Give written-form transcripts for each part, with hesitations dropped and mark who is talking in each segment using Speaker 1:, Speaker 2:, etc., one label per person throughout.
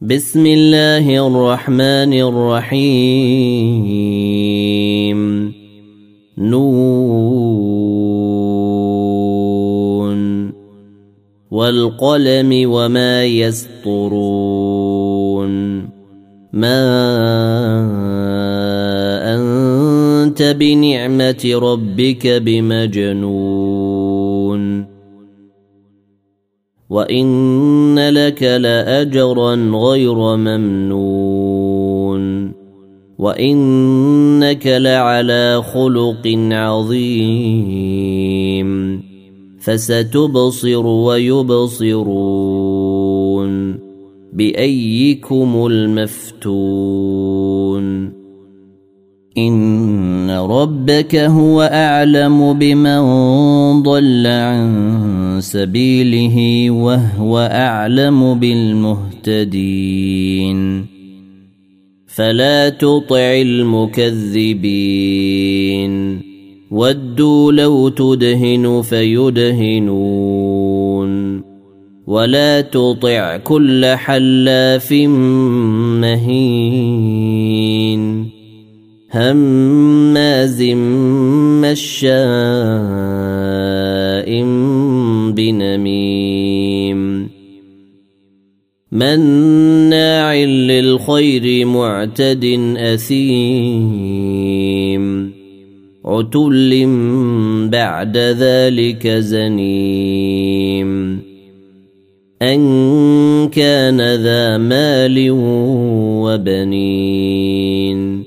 Speaker 1: بسم الله الرحمن الرحيم. نون والقلم وما يسطرون. ما أنت بنعمة ربك بمجنون وإن لك لأجرا غير ممنون وإنك لعلى خلق عظيم فستبصر ويبصرون بأيكم المفتون. إن ربك هو أعلم بمن ضل عن سبيله وهو أعلم بالمهتدين. فلا تطع المكذبين ودوا لو تدهن فيدهنون ولا تطع كل حلاف مهين هماز مشاء بنميم مناع للخير معتد أثيم عتل بعد ذلك زنيم أن كان ذا مال وبنين.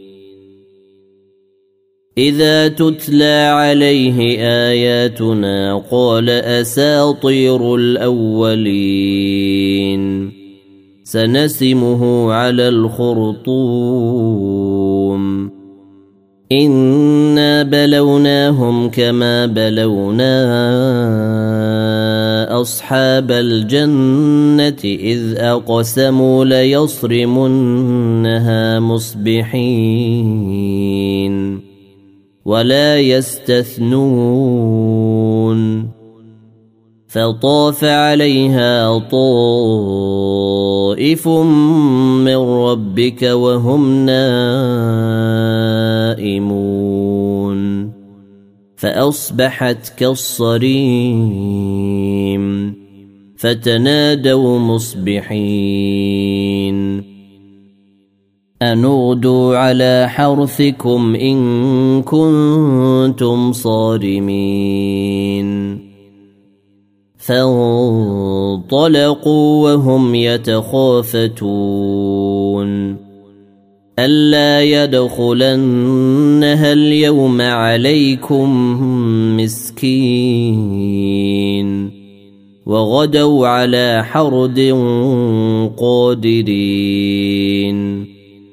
Speaker 1: إذا تتلى عليه آياتنا قال أساطير الأولين سنسمه على الخرطوم. إنا بلوناهم كما بلونا أصحاب الجنة إذ أقسموا ليصرمنها مصبحين ولا يستثنون. فطاف عليها طائف من ربك وهم نائمون فأصبحت كالصريم فتنادوا مصبحين أن اغدوا على حرثكم إن كنتم صارمين. فانطلقوا وهم يتخافتون ألا يدخلنها اليوم عليكم مسكين وغدوا على حرد قادرين.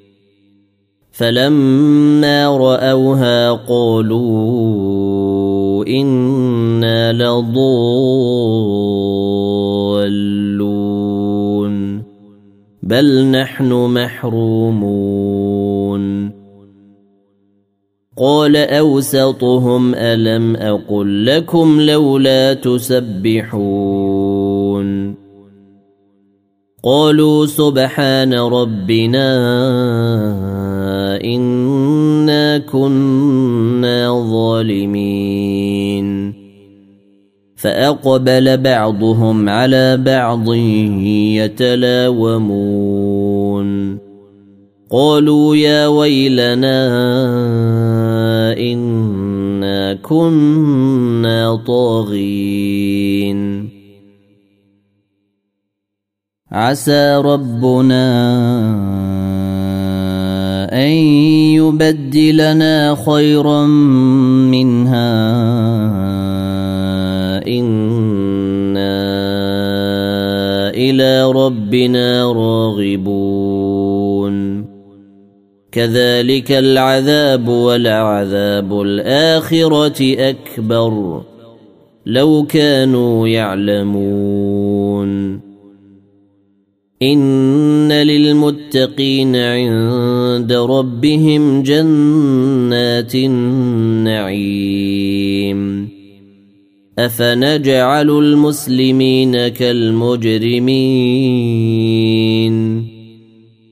Speaker 1: فلما رأوها قالوا إنا لضالون بل نحن محرومون. قال أوسطهم ألم أقل لكم لولا تسبحون. قالوا سبحان ربنا إنا كنا ظالمين. فأقبل بعضهم على بعض يتلاومون قالوا يا ويلنا إنا كنا طاغين. عسى ربنا أن يبدلنا خيرا منها إنا إلى ربنا راغبون. كذلك العذاب ولعذاب الآخرة أكبر لو كانوا يعلمون. إن للمتقين عند ربهم جنات النعيم. أفنجعل المسلمين كالمجرمين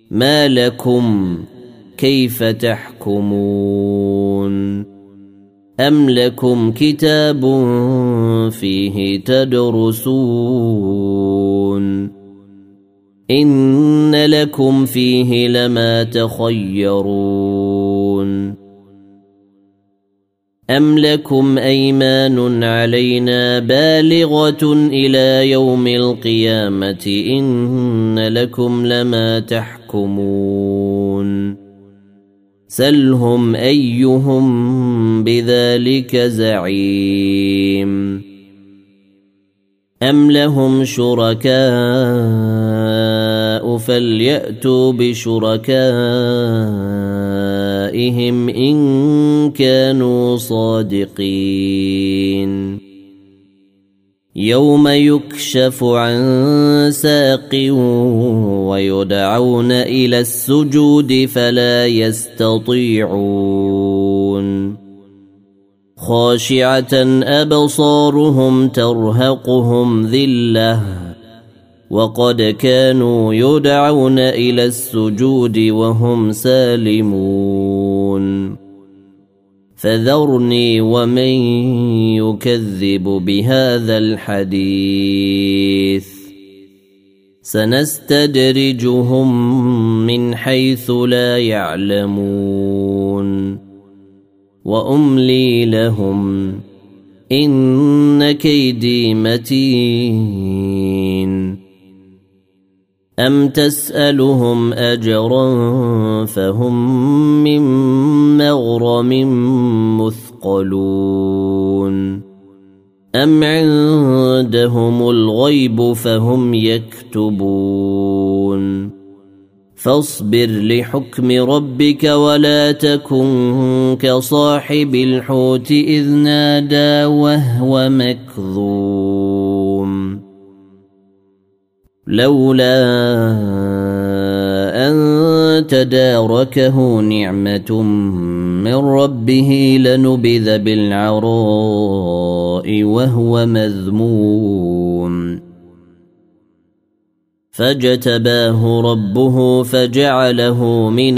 Speaker 1: ما لكم كيف تحكمون أم لكم كتاب فيه تدرسون إن لكم فيه لما تخيرون أم لكم أيمان علينا بالغة إلى يوم القيامة إن لكم لما تحكمون سلهم أيهم بذلك زعيم أم لهم شركاء فليأتوا بشركائهم إن كانوا صادقين يوم يكشف عن ساق ويدعون إلى السجود فلا يستطيعون خاشعة أبصارهم ترهقهم ذلة وقد كانوا يدعون إلى السجود وهم سالمون فذرني ومن يكذب بهذا الحديث سنستدرجهم من حيث لا يعلمون وأملي لهم إن كيدي متين أم تسألهم أجرا فهم من مغرم مثقلون أم عندهم الغيب فهم يكتبون فاصبر لحكم ربك ولا تكن كصاحب الحوت إذ نادى وهو مكظوم لولا أن تداركه نعمة من ربه لنبذ بالعراء وهو مذموم فاجتباه ربه فجعله من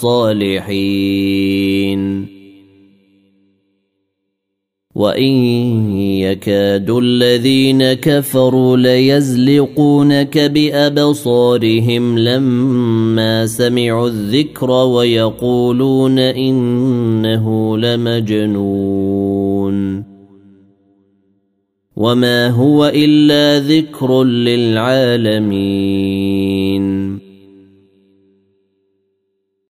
Speaker 1: الصالحين وإن يكاد الذين كفروا ليزلقونك بأبصارهم لما سمعوا الذكر ويقولون إنه لمجنون وما هو إلا ذكر للعالمين